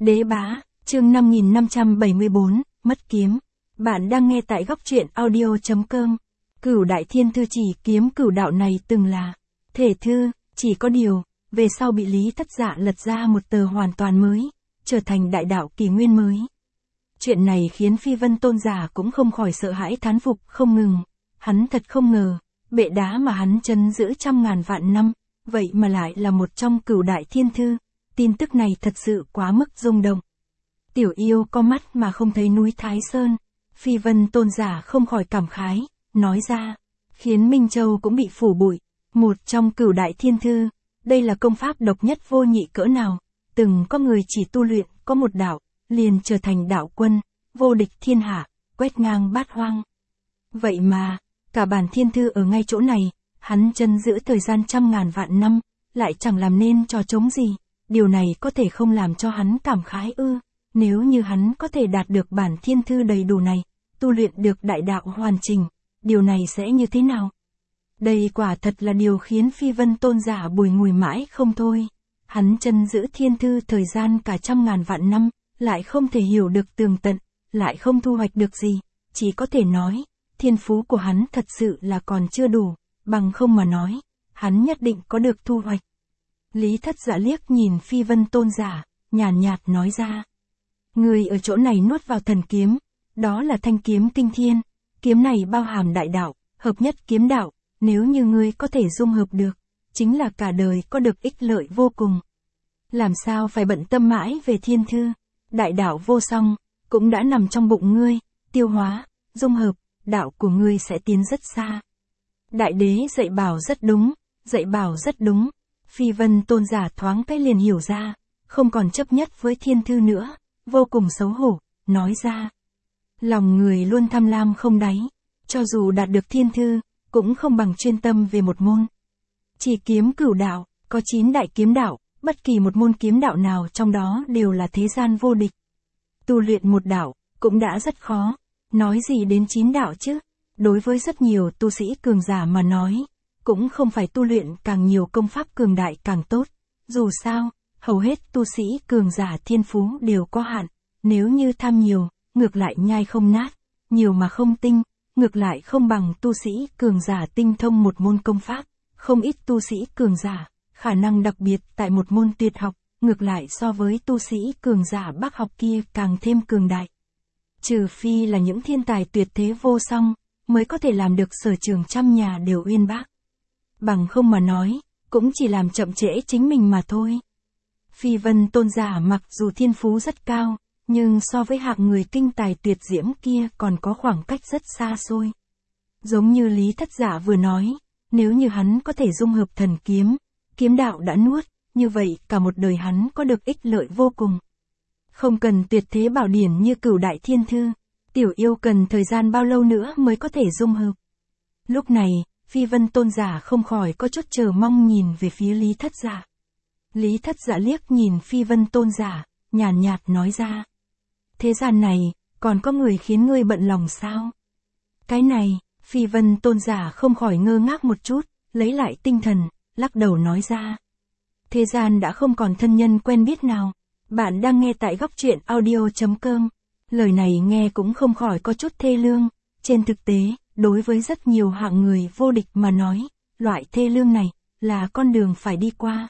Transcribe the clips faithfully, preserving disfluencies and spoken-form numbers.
Đế bá, chương năm nghìn năm trăm bảy mươi bốn, mất kiếm. Bạn đang nghe tại góc truyện audio chấm com. Cửu đại thiên thư chỉ kiếm cửu đạo này từng là thể thư, chỉ có điều, về sau bị Lý Thất Dạ lật ra một tờ hoàn toàn mới, trở thành đại đạo kỳ nguyên mới. Chuyện này khiến Phi Vân Tôn giả cũng không khỏi sợ hãi thán phục không ngừng. Hắn thật không ngờ, bệ đá mà hắn trấn giữ trăm ngàn vạn năm, vậy mà lại là một trong cửu đại thiên thư. Tin tức này thật sự quá mức rung động. Tiểu yêu có mắt mà không thấy núi Thái Sơn. Phi Vân Tôn giả không khỏi cảm khái, nói ra, khiến Minh Châu cũng bị phủ bụi. Một trong cửu đại thiên thư, đây là công pháp độc nhất vô nhị cỡ nào. Từng có người chỉ tu luyện có một đạo, liền trở thành đạo quân, vô địch thiên hạ, quét ngang bát hoang. Vậy mà, cả bản thiên thư ở ngay chỗ này, hắn trấn giữ thời gian trăm ngàn vạn năm, lại chẳng làm nên trò trống gì. Điều này có thể không làm cho hắn cảm khái ư? Nếu như hắn có thể đạt được bản thiên thư đầy đủ này, tu luyện được đại đạo hoàn chỉnh, điều này sẽ như thế nào? Đây quả thật là điều khiến Phi Vân Tôn giả bùi ngùi mãi không thôi. Hắn trấn giữ thiên thư thời gian cả trăm ngàn vạn năm, lại không thể hiểu được tường tận, lại không thu hoạch được gì, chỉ có thể nói, thiên phú của hắn thật sự là còn chưa đủ, bằng không mà nói, hắn nhất định có được thu hoạch. Lý Thất Dạ liếc nhìn Phi Vân Tôn giả, nhàn nhạt, nhạt nói ra. Người ở chỗ này nuốt vào thần kiếm, đó là thanh kiếm kinh thiên, kiếm này bao hàm đại đạo, hợp nhất kiếm đạo, nếu như ngươi có thể dung hợp được, chính là cả đời có được ích lợi vô cùng. Làm sao phải bận tâm mãi về thiên thư, đại đạo vô song, cũng đã nằm trong bụng ngươi, tiêu hóa, dung hợp, đạo của ngươi sẽ tiến rất xa. Đại đế dạy bảo rất đúng, dạy bảo rất đúng. Phi Vân Tôn giả thoáng cái liền hiểu ra, không còn chấp nhất với thiên thư nữa, vô cùng xấu hổ, nói ra. Lòng người luôn tham lam không đáy, cho dù đạt được thiên thư, cũng không bằng chuyên tâm về một môn. Chỉ kiếm cửu đạo, có chín đại kiếm đạo, bất kỳ một môn kiếm đạo nào trong đó đều là thế gian vô địch. Tu luyện một đạo, cũng đã rất khó, nói gì đến chín đạo chứ, đối với rất nhiều tu sĩ cường giả mà nói. Cũng không phải tu luyện càng nhiều công pháp cường đại càng tốt. Dù sao, hầu hết tu sĩ cường giả thiên phú đều có hạn. Nếu như tham nhiều, ngược lại nhai không nát. Nhiều mà không tinh, ngược lại không bằng tu sĩ cường giả tinh thông một môn công pháp. Không ít tu sĩ cường giả, khả năng đặc biệt tại một môn tuyệt học, ngược lại so với tu sĩ cường giả bác học kia càng thêm cường đại. Trừ phi là những thiên tài tuyệt thế vô song, mới có thể làm được sở trường trăm nhà đều uyên bác. Bằng không mà nói, cũng chỉ làm chậm trễ chính mình mà thôi. Phi Vân Tôn giả mặc dù thiên phú rất cao, nhưng so với hạng người kinh tài tuyệt diễm kia còn có khoảng cách rất xa xôi. Giống như Lý Thất Dạ vừa nói, nếu như hắn có thể dung hợp thần kiếm, kiếm đạo đã nuốt, như vậy cả một đời hắn có được ích lợi vô cùng. Không cần tuyệt thế bảo điển như cửu đại thiên thư, tiểu yêu cần thời gian bao lâu nữa mới có thể dung hợp. Lúc này, Phi Vân Tôn giả không khỏi có chút chờ mong nhìn về phía Lý Thất Dạ. Lý Thất Dạ liếc nhìn Phi Vân Tôn giả, nhàn nhạt, nhạt nói ra. Thế gian này, còn có người khiến ngươi bận lòng sao? Cái này, Phi Vân Tôn giả không khỏi ngơ ngác một chút, lấy lại tinh thần, lắc đầu nói ra. Thế gian đã không còn thân nhân quen biết nào. Bạn đang nghe tại góc truyện audio chấm com. Lời này nghe cũng không khỏi có chút thê lương. Trên thực tế, đối với rất nhiều hạng người vô địch mà nói, loại thê lương này, là con đường phải đi qua.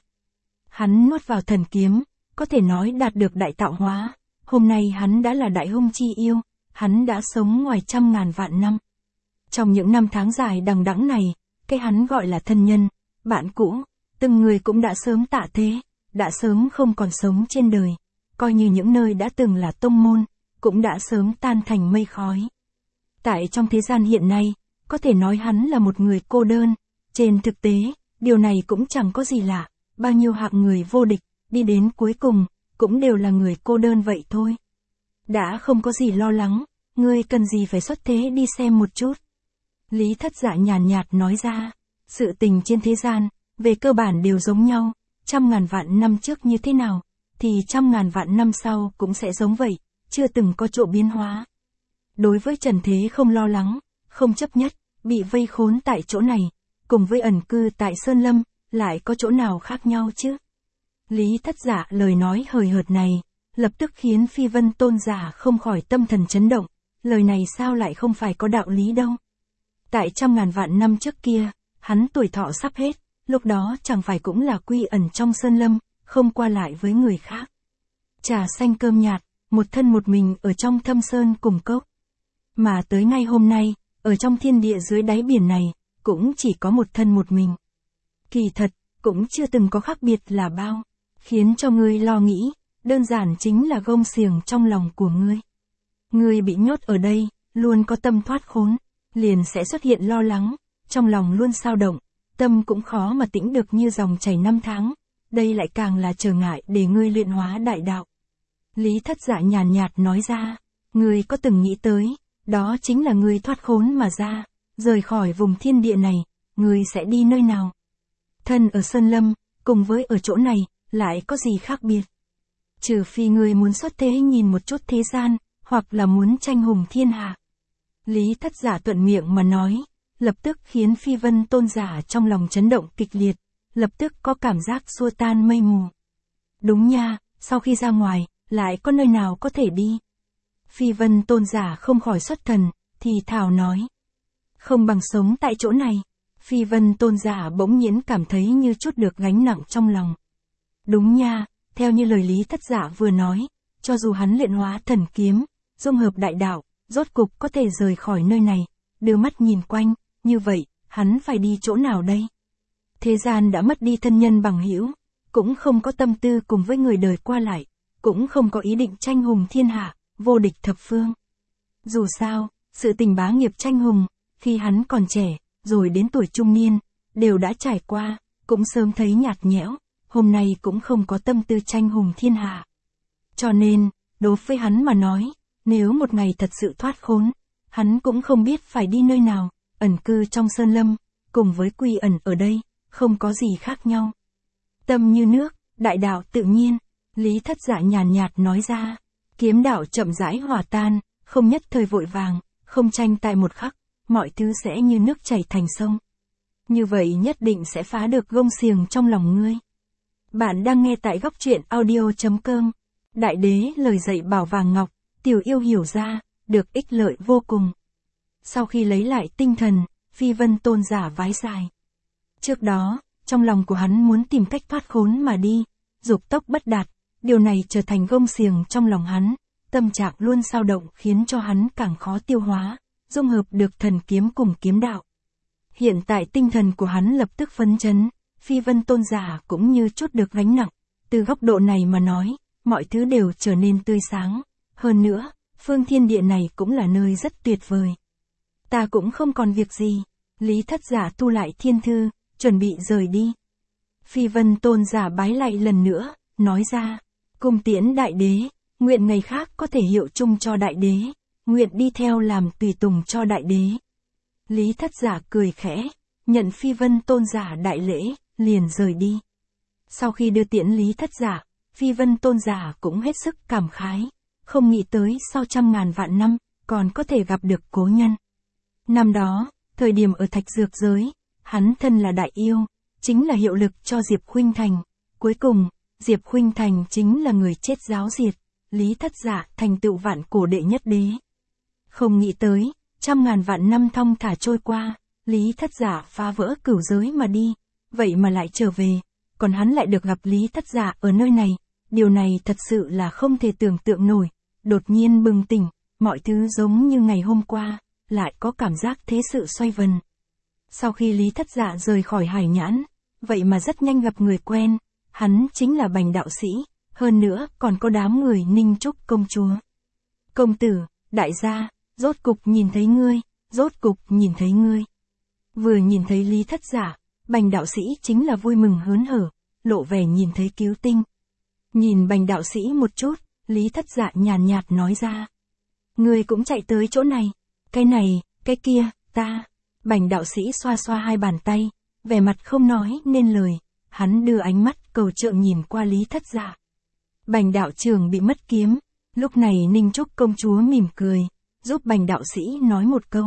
Hắn nuốt vào thần kiếm, có thể nói đạt được đại tạo hóa. Hôm nay hắn đã là đại hung chi yêu, hắn đã sống ngoài trăm ngàn vạn năm. Trong những năm tháng dài đằng đẵng này, cái hắn gọi là thân nhân, bạn cũ, từng người cũng đã sớm tạ thế, đã sớm không còn sống trên đời. Coi như những nơi đã từng là tông môn, cũng đã sớm tan thành mây khói. Tại trong thế gian hiện nay, có thể nói hắn là một người cô đơn. Trên thực tế, điều này cũng chẳng có gì lạ. Bao nhiêu hạng người vô địch, đi đến cuối cùng, cũng đều là người cô đơn vậy thôi. Đã không có gì lo lắng, ngươi cần gì phải xuất thế đi xem một chút. Lý Thất Dạ nhàn nhạt, nhạt nói ra, sự tình trên thế gian, về cơ bản đều giống nhau. Trăm ngàn vạn năm trước như thế nào, thì trăm ngàn vạn năm sau cũng sẽ giống vậy, chưa từng có chỗ biến hóa. Đối với trần thế không lo lắng, không chấp nhất, bị vây khốn tại chỗ này, cùng với ẩn cư tại Sơn Lâm, lại có chỗ nào khác nhau chứ? Lý Thất Dạ lời nói hời hợt này, lập tức khiến Phi Vân Tôn giả không khỏi tâm thần chấn động, lời này sao lại không phải có đạo lý đâu. Tại trăm ngàn vạn năm trước kia, hắn tuổi thọ sắp hết, lúc đó chẳng phải cũng là quy ẩn trong sơn lâm, không qua lại với người khác. Trà xanh cơm nhạt, một thân một mình ở trong thâm sơn cùng cốc. Mà tới ngay hôm nay, ở trong thiên địa dưới đáy biển này, cũng chỉ có một thân một mình. Kỳ thật, cũng chưa từng có khác biệt là bao, khiến cho ngươi lo nghĩ, đơn giản chính là gông xiềng trong lòng của ngươi. Ngươi bị nhốt ở đây, luôn có tâm thoát khốn, liền sẽ xuất hiện lo lắng, trong lòng luôn xao động, tâm cũng khó mà tĩnh được như dòng chảy năm tháng, đây lại càng là trở ngại để ngươi luyện hóa đại đạo. Lý Thất Dạ nhàn nhạt nói ra, ngươi có từng nghĩ tới, đó chính là ngươi thoát khốn mà ra, rời khỏi vùng thiên địa này, ngươi sẽ đi nơi nào? Thân ở Sơn Lâm, cùng với ở chỗ này, lại có gì khác biệt? Trừ phi ngươi muốn xuất thế nhìn một chút thế gian, hoặc là muốn tranh hùng thiên hạ. Lý Thất Giả thuận miệng mà nói, lập tức khiến Phi Vân Tôn giả trong lòng chấn động kịch liệt, lập tức có cảm giác xua tan mây mù. Đúng nha, sau khi ra ngoài, lại có nơi nào có thể đi? Phi Vân Tôn giả không khỏi xuất thần, thì thào nói. Không bằng sống tại chỗ này. Phi Vân Tôn giả bỗng nhiên cảm thấy như chút được gánh nặng trong lòng. Đúng nha, theo như lời Lý Thất Giả vừa nói, cho dù hắn luyện hóa thần kiếm, dung hợp đại đạo, rốt cục có thể rời khỏi nơi này, đưa mắt nhìn quanh, như vậy, hắn phải đi chỗ nào đây? Thế gian đã mất đi thân nhân bằng hữu, cũng không có tâm tư cùng với người đời qua lại, cũng không có ý định tranh hùng thiên hạ, vô địch thập phương. Dù sao, sự tình bá nghiệp tranh hùng, khi hắn còn trẻ, rồi đến tuổi trung niên, đều đã trải qua, cũng sớm thấy nhạt nhẽo, hôm nay cũng không có tâm tư tranh hùng thiên hạ. Cho nên, đối với hắn mà nói, nếu một ngày thật sự thoát khốn, hắn cũng không biết phải đi nơi nào, ẩn cư trong sơn lâm, cùng với quy ẩn ở đây, không có gì khác nhau. Tâm như nước, đại đạo tự nhiên, Lý Thất Dạ nhàn nhạt nói ra, kiếm đạo chậm rãi hòa tan, không nhất thời vội vàng, không tranh tại một khắc, mọi thứ sẽ như nước chảy thành sông. Như vậy nhất định sẽ phá được gông xiềng trong lòng ngươi. Bạn đang nghe tại góc truyện audio chấm com. Đại đế lời dạy bảo vàng ngọc, tiểu yêu hiểu ra, được ích lợi vô cùng. Sau khi lấy lại tinh thần, Phi Vân Tôn giả vái dài. Trước đó, trong lòng của hắn muốn tìm cách thoát khốn mà đi, dục tốc bất đạt, điều này trở thành gông xiềng trong lòng hắn, tâm trạng luôn xao động khiến cho hắn càng khó tiêu hóa, dung hợp được thần kiếm cùng kiếm đạo. Hiện tại tinh thần của hắn lập tức phấn chấn, Phi Vân Tôn giả cũng như chút được gánh nặng, từ góc độ này mà nói, mọi thứ đều trở nên tươi sáng, hơn nữa, phương thiên địa này cũng là nơi rất tuyệt vời. Ta cũng không còn việc gì, Lý Thất Giả thu lại thiên thư, chuẩn bị rời đi. Phi Vân Tôn giả bái lại lần nữa, nói ra, cung tiễn đại đế, nguyện ngày khác có thể hiệu chung cho đại đế, nguyện đi theo làm tùy tùng cho đại đế. Lý Thất Giả cười khẽ, nhận Phi Vân Tôn giả đại lễ, liền rời đi. Sau khi đưa tiễn Lý Thất Giả, Phi Vân Tôn giả cũng hết sức cảm khái, không nghĩ tới sau trăm ngàn vạn năm, còn có thể gặp được cố nhân. Năm đó, thời điểm ở Thạch Dược Giới, hắn thân là đại yêu, chính là hiệu lực cho Diệp Khuynh Thành. Cuối cùng, Diệp Khuynh Thành chính là người chết giáo diệt, Lý Thất Giả thành tựu vạn cổ đệ nhất đế. Không nghĩ tới, trăm ngàn vạn năm thong thả trôi qua, Lý Thất Giả phá vỡ cửu giới mà đi, vậy mà lại trở về, còn hắn lại được gặp Lý Thất Giả ở nơi này, điều này thật sự là không thể tưởng tượng nổi, đột nhiên bừng tỉnh, mọi thứ giống như ngày hôm qua, lại có cảm giác thế sự xoay vần. Sau khi Lý Thất Giả rời khỏi Hải Nhãn, vậy mà rất nhanh gặp người quen, hắn chính là Bành đạo sĩ, hơn nữa còn có đám người Ninh Trúc công chúa. Công tử, đại gia, rốt cục nhìn thấy ngươi, rốt cục nhìn thấy ngươi. Vừa nhìn thấy Lý Thất Giả, Bành đạo sĩ chính là vui mừng hớn hở, lộ vẻ nhìn thấy cứu tinh. Nhìn Bành đạo sĩ một chút, Lý Thất Giả nhàn nhạt nói ra. Ngươi cũng chạy tới chỗ này, cái này, cái kia, ta. Bành đạo sĩ xoa xoa hai bàn tay, vẻ mặt không nói nên lời, hắn đưa ánh mắt cầu trượng nhìn qua Lý Thất Giả. Bành đạo trưởng bị mất kiếm, lúc này Ninh Trúc công chúa mỉm cười, giúp Bành đạo sĩ nói một câu.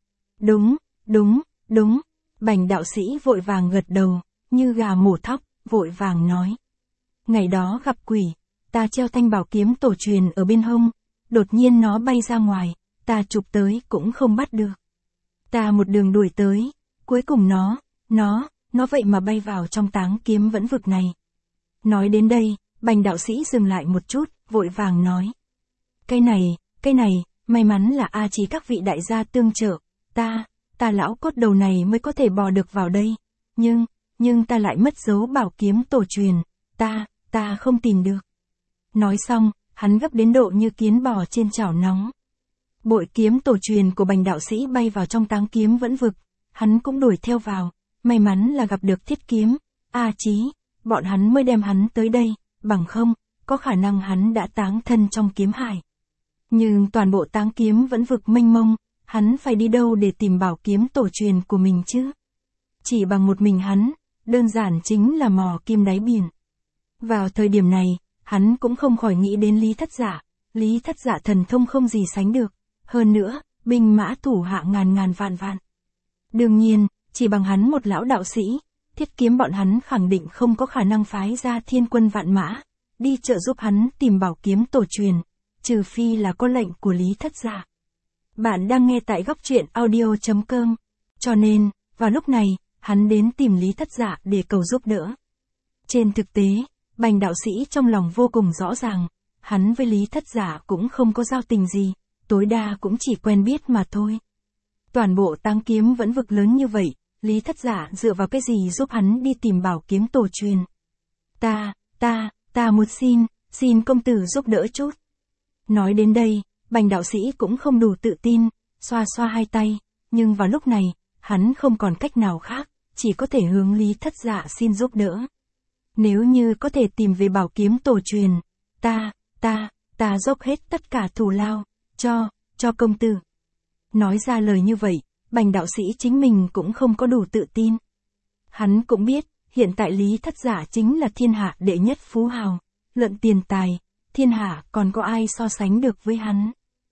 Đúng, đúng, đúng, Bành đạo sĩ vội vàng gật đầu, như gà mổ thóc, vội vàng nói. Ngày đó gặp quỷ, ta treo thanh bảo kiếm tổ truyền ở bên hông, đột nhiên nó bay ra ngoài, ta chụp tới cũng không bắt được. Ta một đường đuổi tới, cuối cùng nó, nó, nó vậy mà bay vào trong táng kiếm vẫn vực này. Nói đến đây, Bành đạo sĩ dừng lại một chút, vội vàng nói. Cái này, cái này, may mắn là A Chí các vị đại gia tương trợ, ta, ta lão cốt đầu này mới có thể bò được vào đây, nhưng, nhưng ta lại mất dấu bảo kiếm tổ truyền, ta, ta không tìm được. Nói xong, hắn gấp đến độ như kiến bò trên chảo nóng. Bội kiếm tổ truyền của Bành đạo sĩ bay vào trong táng kiếm vẫn vực, hắn cũng đuổi theo vào, may mắn là gặp được Thiết Kiếm, A Chí, bọn hắn mới đem hắn tới đây, bằng không, có khả năng hắn đã táng thân trong kiếm hải. Nhưng toàn bộ táng kiếm vẫn vực mênh mông, hắn phải đi đâu để tìm bảo kiếm tổ truyền của mình chứ? Chỉ bằng một mình hắn, đơn giản chính là mò kim đáy biển. Vào thời điểm này, hắn cũng không khỏi nghĩ đến Lý Thất Dạ, Lý Thất Dạ thần thông không gì sánh được, hơn nữa, binh mã thủ hạ ngàn ngàn vạn vạn. Đương nhiên, chỉ bằng hắn một lão đạo sĩ, Thiết Kiếm bọn hắn khẳng định không có khả năng phái ra thiên quân vạn mã, đi trợ giúp hắn tìm bảo kiếm tổ truyền, trừ phi là có lệnh của Lý Thất Dạ. Bạn đang nghe tại góc truyện audio chấm com, cho nên, vào lúc này, hắn đến tìm Lý Thất Dạ để cầu giúp đỡ. Trên thực tế, Bành đạo sĩ trong lòng vô cùng rõ ràng, hắn với Lý Thất Dạ cũng không có giao tình gì, tối đa cũng chỉ quen biết mà thôi. Toàn bộ táng kiếm vẫn vực lớn như vậy, Lý Thất Dạ dựa vào cái gì giúp hắn đi tìm bảo kiếm tổ truyền? Ta, ta, ta muốn xin, xin công tử giúp đỡ chút. Nói đến đây, Bành đạo sĩ cũng không đủ tự tin, xoa xoa hai tay, nhưng vào lúc này, hắn không còn cách nào khác, chỉ có thể hướng Lý Thất Dạ xin giúp đỡ. Nếu như có thể tìm về bảo kiếm tổ truyền, ta, ta, ta dốc hết tất cả thù lao, cho, cho công tử. Nói ra lời như vậy, Bành đạo sĩ chính mình cũng không có đủ tự tin. Hắn cũng biết, hiện tại Lý Thất Dạ chính là thiên hạ đệ nhất phú hào, luận tiền tài, thiên hạ còn có ai so sánh được với hắn.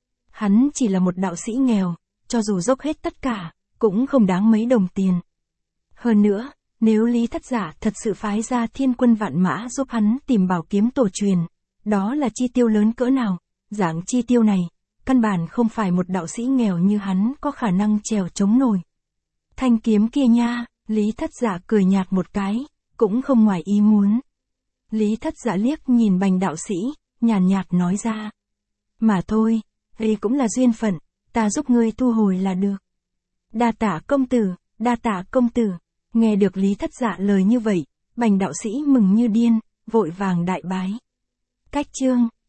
Hắn chỉ là một đạo sĩ nghèo, cho dù dốc hết tất cả, cũng không đáng mấy đồng tiền. Hơn nữa, nếu Lý Thất Dạ thật sự phái ra thiên quân vạn mã giúp hắn tìm bảo kiếm tổ truyền, đó là chi tiêu lớn cỡ nào, dạng chi tiêu này, căn bản không phải một đạo sĩ nghèo như hắn có khả năng trèo chống nổi. Thanh kiếm kia nha, Lý Thất Dạ cười nhạt một cái, cũng không ngoài ý muốn. Lý Thất Dạ liếc nhìn Bành đạo sĩ, nhàn nhạt nói ra. Mà thôi, đây cũng là duyên phận, ta giúp ngươi thu hồi là được. Đa tạ công tử, đa tạ công tử. Nghe được Lý Thất Dạ lời như vậy, Bành đạo sĩ mừng như điên, vội vàng đại bái. Cách chương